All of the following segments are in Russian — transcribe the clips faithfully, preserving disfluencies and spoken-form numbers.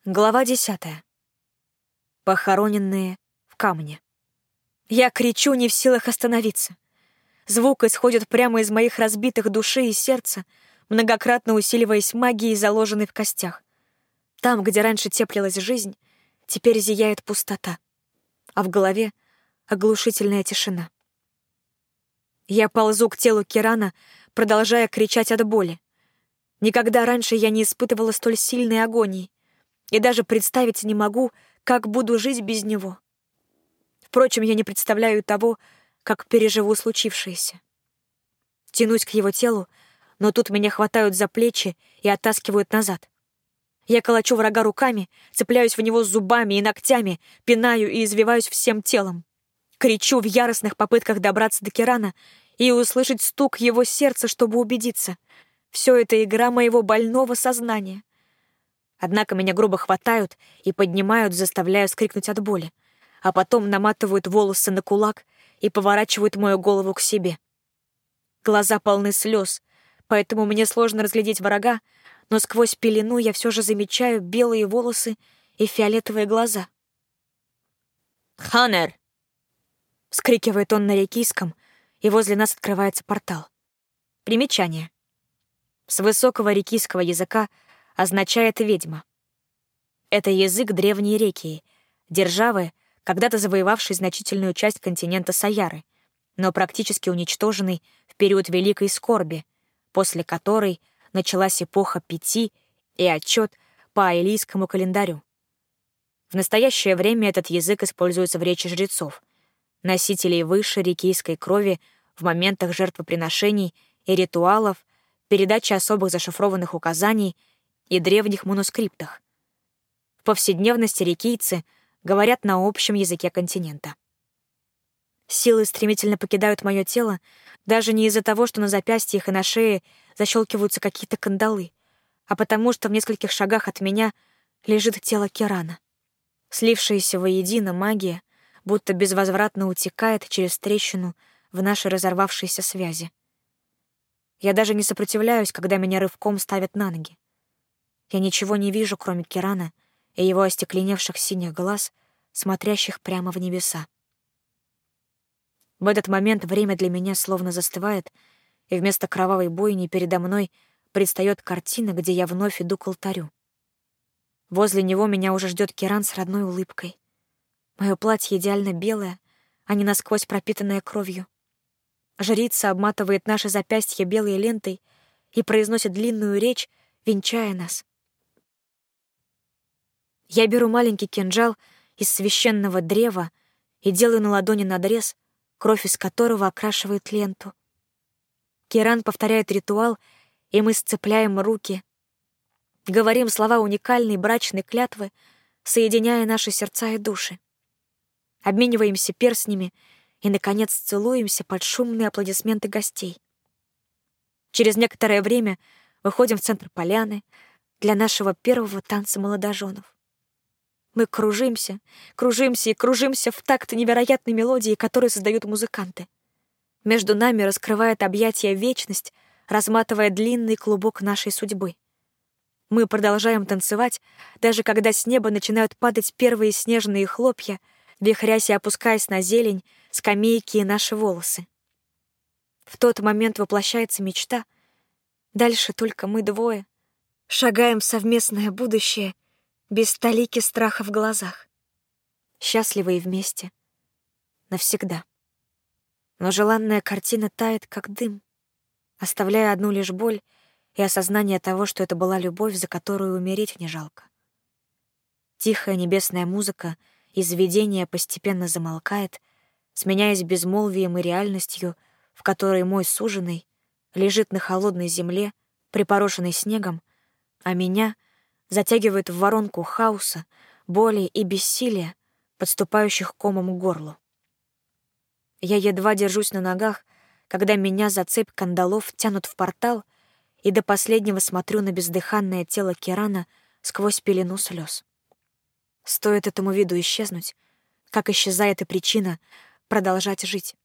Глава десятая. Похороненные в камне. Я кричу, не в силах остановиться. Звук исходит прямо из моих разбитых души и сердца, многократно усиливаясь магией, заложенной в костях. Там, где раньше теплилась жизнь, теперь зияет пустота, а в голове — оглушительная тишина. Я ползу к телу Кирана, продолжая кричать от боли. Никогда раньше я не испытывала столь сильной агонии. И даже представить не могу, как буду жить без него. Впрочем, я не представляю того, как переживу случившееся. Тянусь к его телу, но тут меня хватают за плечи и оттаскивают назад. Я колочу врага руками, цепляюсь в него зубами и ногтями, пинаю и извиваюсь всем телом. Кричу в яростных попытках добраться до Кирана и услышать стук его сердца, чтобы убедиться. Все это игра моего больного сознания. Однако меня грубо хватают и поднимают, заставляя скрикнуть от боли, а потом наматывают волосы на кулак и поворачивают мою голову к себе. Глаза полны слез, поэтому мне сложно разглядеть врага, но сквозь пелену я все же замечаю белые волосы и фиолетовые глаза. «Ханнер!» — вскрикивает он на рекийском, и возле нас открывается портал. Примечание. С высокого рекийского языка означает «ведьма». Это язык древней Рекии, державы, когда-то завоевавшей значительную часть континента Саяры, но практически уничтоженной в период Великой Скорби, после которой началась эпоха Пяти и отчет по аэлийскому календарю. В настоящее время этот язык используется в речи жрецов, носителей высшей рекийской крови в моментах жертвоприношений и ритуалов, передачи особых зашифрованных указаний и древних манускриптах. В повседневности рекийцы говорят на общем языке континента. Силы стремительно покидают мое тело, даже не из-за того, что на запястьях и на шее защелкиваются какие-то кандалы, а потому что в нескольких шагах от меня лежит тело Кирана. Слившаяся воедино магия будто безвозвратно утекает через трещину в нашей разорвавшейся связи. Я даже не сопротивляюсь, когда меня рывком ставят на ноги. Я ничего не вижу, кроме Кирана и его остекленевших синих глаз, смотрящих прямо в небеса. В этот момент время для меня словно застывает, и вместо кровавой бойни передо мной предстает картина, где я вновь иду к алтарю. Возле него меня уже ждет Киран с родной улыбкой. Мое платье идеально белое, а не насквозь пропитанное кровью. Жрица обматывает наши запястья белой лентой и произносит длинную речь, венчая нас. Я беру маленький кинжал из священного древа и делаю на ладони надрез, кровь из которого окрашивает ленту. Киран повторяет ритуал, и мы сцепляем руки, говорим слова уникальной брачной клятвы, соединяя наши сердца и души. Обмениваемся перстнями и, наконец, целуемся под шумные аплодисменты гостей. Через некоторое время выходим в центр поляны для нашего первого танца молодоженов. Мы кружимся, кружимся и кружимся в такт невероятной мелодии, которую создают музыканты. Между нами раскрывает объятия вечность, разматывая длинный клубок нашей судьбы. Мы продолжаем танцевать, даже когда с неба начинают падать первые снежные хлопья, вихрясь и опускаясь на зелень, скамейки и наши волосы. В тот момент воплощается мечта. Дальше только мы двое шагаем в совместное будущее, без столики страха в глазах. Счастливые вместе. Навсегда. Но желанная картина тает, как дым, оставляя одну лишь боль и осознание того, что это была любовь, за которую умереть не жалко. Тихая небесная музыка из видения постепенно замолкает, сменяясь безмолвием и реальностью, в которой мой суженый лежит на холодной земле, припорошенной снегом, а меня затягивает в воронку хаоса, боли и бессилия, подступающих комом к горлу. Я едва держусь на ногах, когда меня за цепь кандалов тянут в портал, и до последнего смотрю на бездыханное тело Кирана сквозь пелену слез. Стоит этому виду исчезнуть, как исчезает и причина продолжать жить.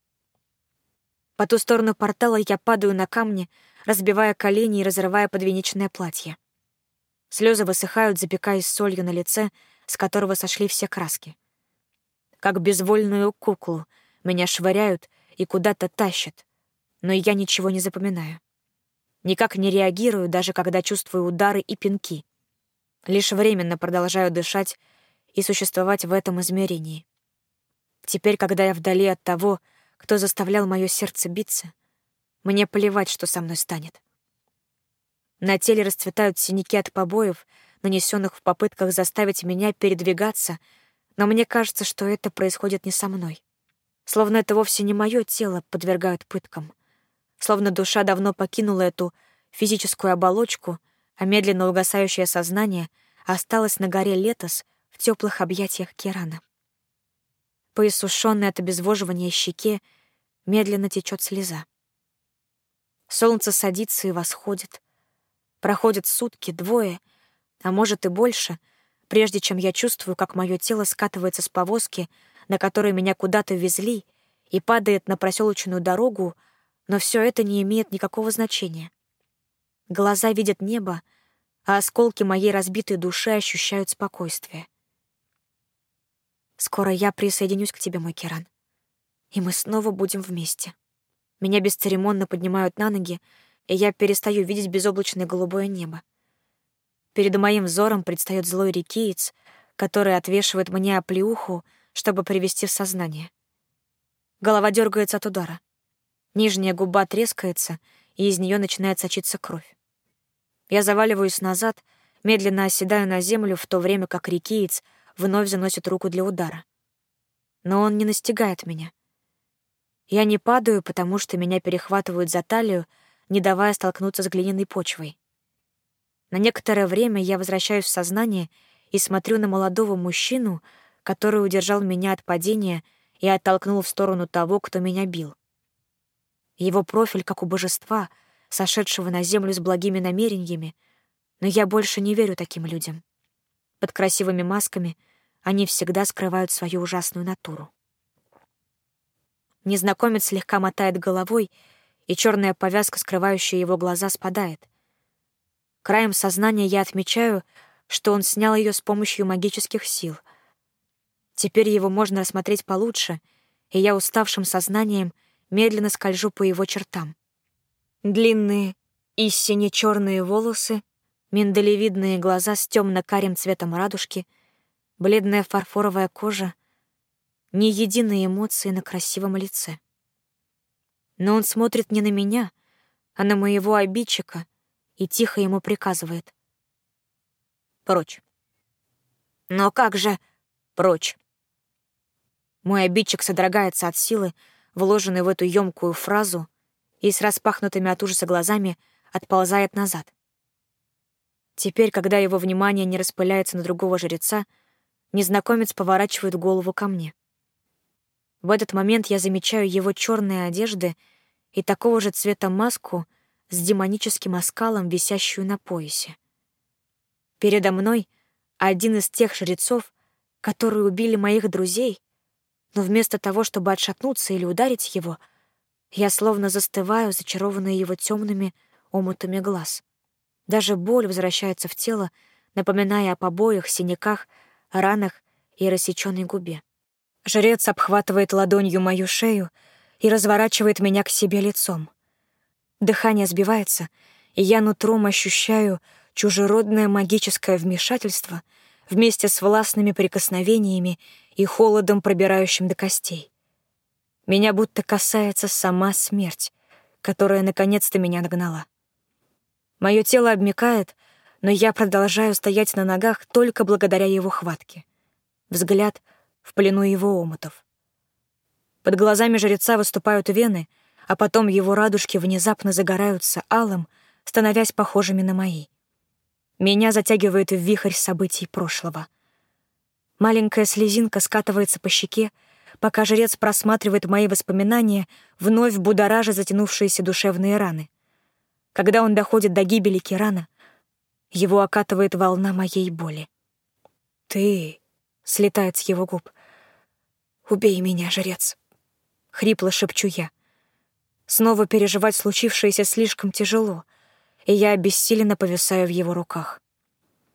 По ту сторону портала я падаю на камни, разбивая колени и разрывая подвенечное платье. Слезы высыхают, запекаясь солью на лице, с которого сошли все краски. Как безвольную куклу меня швыряют и куда-то тащат, но я ничего не запоминаю. Никак не реагирую, даже когда чувствую удары и пинки. Лишь временно продолжаю дышать и существовать в этом измерении. Теперь, когда я вдали от того, кто заставлял мое сердце биться, мне плевать, что со мной станет. На теле расцветают синяки от побоев, нанесенных в попытках заставить меня передвигаться, но мне кажется, что это происходит не со мной. Словно это вовсе не мое тело подвергают пыткам. Словно душа давно покинула эту физическую оболочку, а медленно угасающее сознание осталось на горе Летос в теплых объятиях Кирана. По иссушенной от обезвоживания щеке медленно течет слеза. Солнце садится и восходит. Проходят сутки, двое, а может и больше, прежде чем я чувствую, как мое тело скатывается с повозки, на которой меня куда-то везли, и падает на проселочную дорогу, но все это не имеет никакого значения. Глаза видят небо, а осколки моей разбитой души ощущают спокойствие. Скоро я присоединюсь к тебе, мой Киран, и мы снова будем вместе. Меня бесцеремонно поднимают на ноги, и я перестаю видеть безоблачное голубое небо. Перед моим взором предстает злой рекиец, который отвешивает мне оплеуху, чтобы привести в сознание. Голова дергается от удара. Нижняя губа трескается, и из нее начинает сочиться кровь. Я заваливаюсь назад, медленно оседаю на землю, в то время как рекиец вновь заносит руку для удара. Но он не настигает меня. Я не падаю, потому что меня перехватывают за талию, не давая столкнуться с глиняной почвой. На некоторое время я возвращаюсь в сознание и смотрю на молодого мужчину, который удержал меня от падения и оттолкнул в сторону того, кто меня бил. Его профиль как у божества, сошедшего на землю с благими намерениями, но я больше не верю таким людям. Под красивыми масками они всегда скрывают свою ужасную натуру. Незнакомец слегка мотает головой, и черная повязка, скрывающая его глаза, спадает. Краем сознания я отмечаю, что он снял ее с помощью магических сил. Теперь его можно рассмотреть получше, и я уставшим сознанием медленно скольжу по его чертам. Длинные и сине-черные волосы, миндалевидные глаза с темно-карим цветом радужки, бледная фарфоровая кожа, ни единой эмоции на красивом лице. Но он смотрит не на меня, а на моего обидчика и тихо ему приказывает: «Прочь». «Но как же прочь?» Мой обидчик содрогается от силы, вложенной в эту ёмкую фразу, и с распахнутыми от ужаса глазами отползает назад. Теперь, когда его внимание не распыляется на другого жреца, незнакомец поворачивает голову ко мне. В этот момент я замечаю его черные одежды и такого же цвета маску с демоническим оскалом, висящую на поясе. Передо мной один из тех жрецов, которые убили моих друзей, но вместо того, чтобы отшатнуться или ударить его, я словно застываю, зачарованная его темными омутами глаз. Даже боль возвращается в тело, напоминая о побоях, синяках, ранах и рассеченной губе. Жрец обхватывает ладонью мою шею и разворачивает меня к себе лицом. Дыхание сбивается, и я нутром ощущаю чужеродное магическое вмешательство вместе с властными прикосновениями и холодом, пробирающим до костей. Меня будто касается сама смерть, которая наконец-то меня нагнала. Мое тело обмякает, но я продолжаю стоять на ногах только благодаря его хватке. Взгляд в плену его омутов. Под глазами жреца выступают вены, а потом его радужки внезапно загораются алым, становясь похожими на мои. Меня затягивает в вихрь событий прошлого. Маленькая слезинка скатывается по щеке, пока жрец просматривает мои воспоминания, вновь будоража затянувшиеся душевные раны. Когда он доходит до гибели Кирана, его окатывает волна моей боли. «Ты...» — слетает с его губ. «Убей меня, жрец!» — хрипло шепчу я. Снова переживать случившееся слишком тяжело, и я обессиленно повисаю в его руках.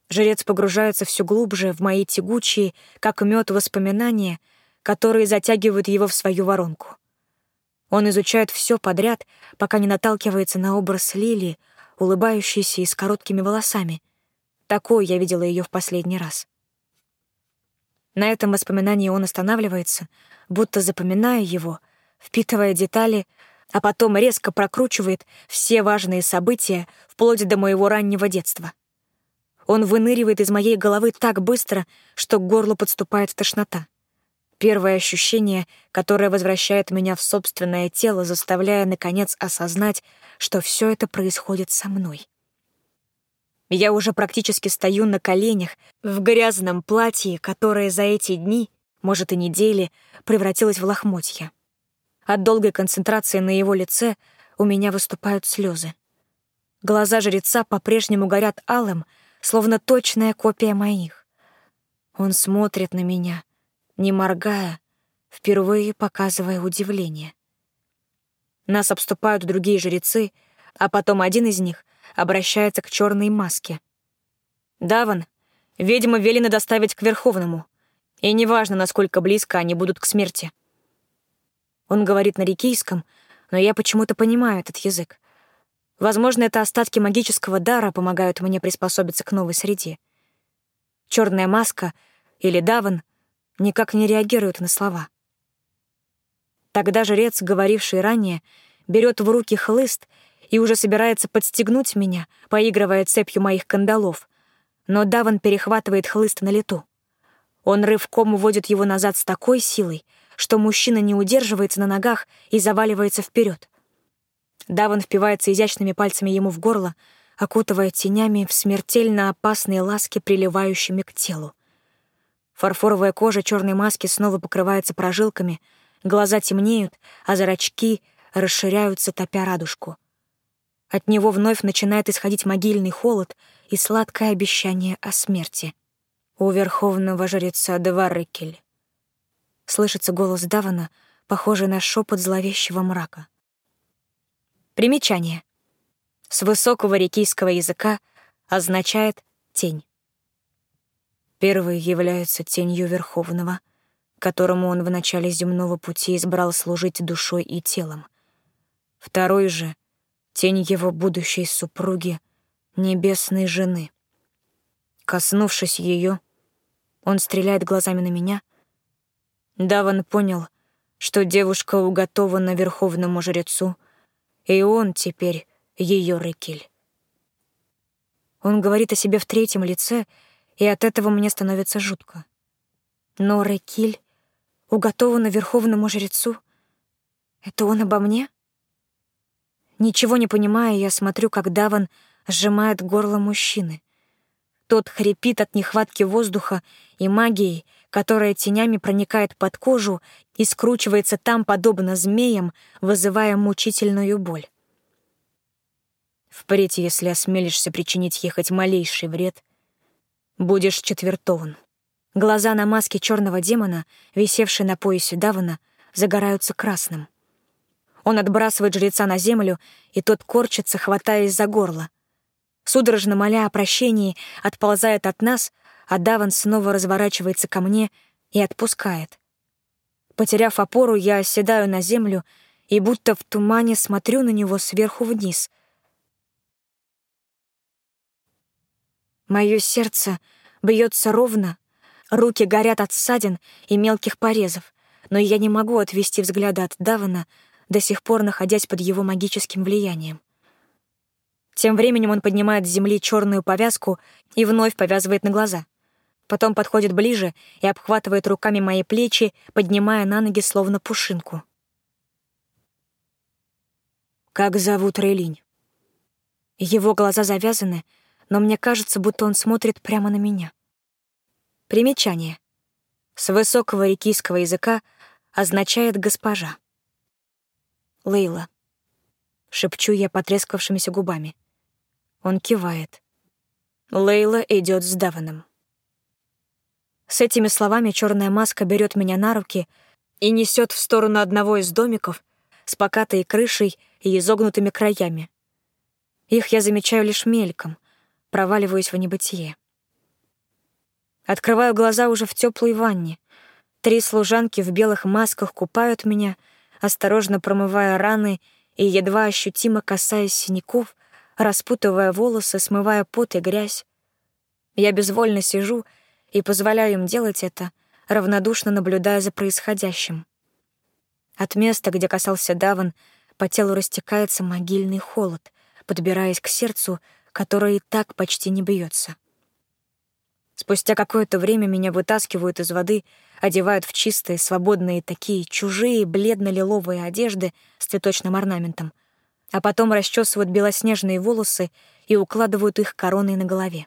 Жрец погружается все глубже в мои тягучие, как мед, воспоминания, которые затягивают его в свою воронку. Он изучает все подряд, пока не наталкивается на образ Лили, улыбающейся и с короткими волосами. Такой я видела ее в последний раз. На этом воспоминании он останавливается, будто запоминая его, впитывая детали, а потом резко прокручивает все важные события вплоть до моего раннего детства. Он выныривает из моей головы так быстро, что к горлу подступает тошнота. Первое ощущение, которое возвращает меня в собственное тело, заставляя, наконец, осознать, что все это происходит со мной. Я уже практически стою на коленях в грязном платье, которое за эти дни, может и недели, превратилось в лохмотья. От долгой концентрации на его лице у меня выступают слезы. Глаза жреца по-прежнему горят алым, словно точная копия моих. Он смотрит на меня, не моргая, впервые показывая удивление. Нас обступают другие жрецы, а потом один из них обращается к черной маске. «Даван, ведьмы велено доставить к Верховному, и неважно, насколько близко они будут к смерти». Он говорит на рикийском, но я почему-то понимаю этот язык. Возможно, это остатки магического дара помогают мне приспособиться к новой среде. Черная маска или Даван никак не реагируют на слова. Тогда жрец, говоривший ранее, берет в руки хлыст и уже собирается подстегнуть меня, поигрывая цепью моих кандалов, но Даван перехватывает хлыст на лету. Он рывком уводит его назад с такой силой, что мужчина не удерживается на ногах и заваливается вперед. Даван впивается изящными пальцами ему в горло, окутывая тенями в смертельно опасные ласки, приливающими к телу. Фарфоровая кожа черной маски снова покрывается прожилками, глаза темнеют, а зрачки расширяются, топя радужку. От него вновь начинает исходить могильный холод и сладкое обещание о смерти. «У верховного жреца Дваррекель», — слышится голос Давана, похожий на шепот зловещего мрака. Примечание. С высокого рикийского языка означает «тень». Первый является тенью Верховного, которому он в начале земного пути избрал служить душой и телом. Второй же — тень его будущей супруги, небесной жены. Коснувшись ее, он стреляет глазами на меня. Даван понял, что девушка уготована верховному жрецу, и он теперь ее Рекиль. Он говорит о себе в третьем лице, и от этого мне становится жутко. Но Рекиль уготована верховному жрецу. Это он обо мне? Ничего не понимая, я смотрю, как Даван сжимает горло мужчины. Тот хрипит от нехватки воздуха и магии, которая тенями проникает под кожу и скручивается там, подобно змеям, вызывая мучительную боль. Впредь, если осмелишься причинить ей хоть малейший вред, будешь четвертован. Глаза на маске черного демона, висевшей на поясе Давана, загораются красным. Он отбрасывает жреца на землю, и тот корчится, хватаясь за горло. Судорожно моля о прощении, отползает от нас, а Даван снова разворачивается ко мне и отпускает. Потеряв опору, я оседаю на землю и будто в тумане смотрю на него сверху вниз. Моё сердце бьется ровно, руки горят от ссадин и мелких порезов, но я не могу отвести взгляда от Давана, до сих пор находясь под его магическим влиянием. Тем временем он поднимает с земли черную повязку и вновь повязывает на глаза. Потом подходит ближе и обхватывает руками мои плечи, поднимая на ноги словно пушинку. «Как зовут Рейлинь?» Его глаза завязаны, но мне кажется, будто он смотрит прямо на меня. Примечание. С высокого рикийского языка означает «госпожа». «Лейла», — шепчу я потрескавшимися губами. Он кивает. Лейла идет с Даваном. С этими словами черная маска берет меня на руки и несет в сторону одного из домиков с покатой крышей и изогнутыми краями. Их я замечаю лишь мельком, проваливаюсь в небытие. Открываю глаза уже в теплой ванне. Три служанки в белых масках купают меня, осторожно промывая раны и едва ощутимо касаясь синяков, распутывая волосы, смывая пот и грязь. Я безвольно сижу и позволяю им делать это, равнодушно наблюдая за происходящим. От места, где касался Даван, по телу растекается могильный холод, подбираясь к сердцу, которое и так почти не бьется. Спустя какое-то время меня вытаскивают из воды, одевают в чистые, свободные, такие чужие, бледно-лиловые одежды с цветочным орнаментом, а потом расчесывают белоснежные волосы и укладывают их короной на голове.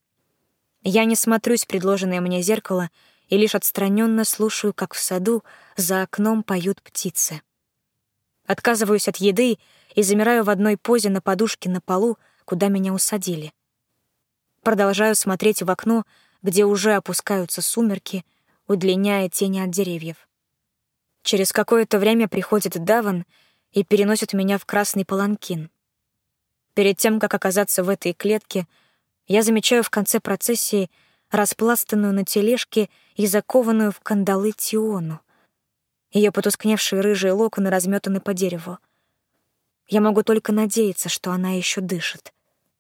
Я не смотрюсь в предложенное мне зеркало и лишь отстраненно слушаю, как в саду за окном поют птицы. Отказываюсь от еды и замираю в одной позе на подушке на полу, куда меня усадили. Продолжаю смотреть в окно, где уже опускаются сумерки, удлиняя тени от деревьев. Через какое-то время приходит Даван и переносит меня в красный паланкин. Перед тем, как оказаться в этой клетке, я замечаю в конце процессии распластанную на тележке и закованную в кандалы Тиону. Ее потускневшие рыжие локоны разметаны по дереву. Я могу только надеяться, что она еще дышит.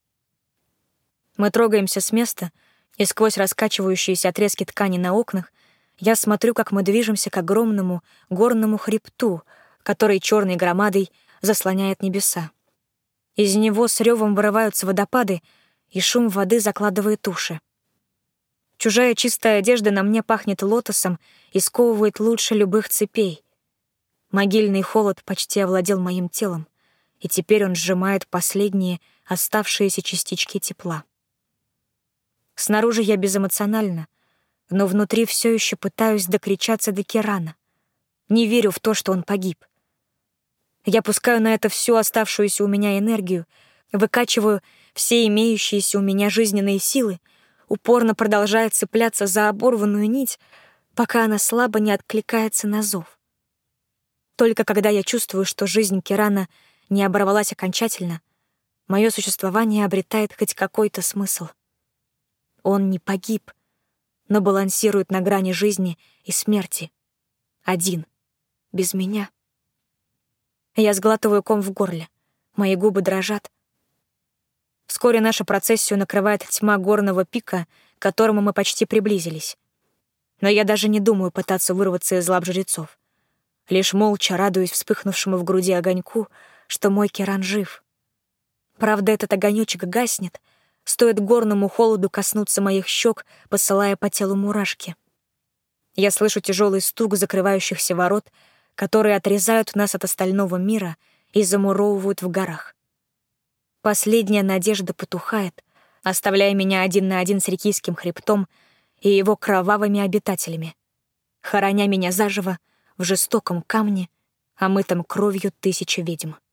Мы трогаемся с места, и сквозь раскачивающиеся отрезки ткани на окнах я смотрю, как мы движемся к огромному горному хребту, который черной громадой заслоняет небеса. Из него с ревом вырываются водопады, и шум воды закладывает уши. Чужая чистая одежда на мне пахнет лотосом и сковывает лучше любых цепей. Могильный холод почти овладел моим телом, и теперь он сжимает последние оставшиеся частички тепла. Снаружи я безэмоциональна, но внутри все еще пытаюсь докричаться до Кирана. Не верю в то, что он погиб. Я пускаю на это всю оставшуюся у меня энергию, выкачиваю все имеющиеся у меня жизненные силы, упорно продолжая цепляться за оборванную нить, пока она слабо не откликается на зов. Только когда я чувствую, что жизнь Кирана не оборвалась окончательно, мое существование обретает хоть какой-то смысл. Он не погиб, но балансирует на грани жизни и смерти. Один. Без меня. Я сглатываю ком в горле. Мои губы дрожат. Вскоре нашу процессию накрывает тьма горного пика, к которому мы почти приблизились. Но я даже не думаю пытаться вырваться из лап жрецов. Лишь молча радуюсь вспыхнувшему в груди огоньку, что мой Киран жив. Правда, этот огонёчек гаснет, стоит горному холоду коснуться моих щек, посылая по телу мурашки. Я слышу тяжелый стук закрывающихся ворот, которые отрезают нас от остального мира и замуровывают в горах. Последняя надежда потухает, оставляя меня один на один с Рикийским хребтом и его кровавыми обитателями, хороня меня заживо в жестоком камне, омытом кровью тысячи ведьм.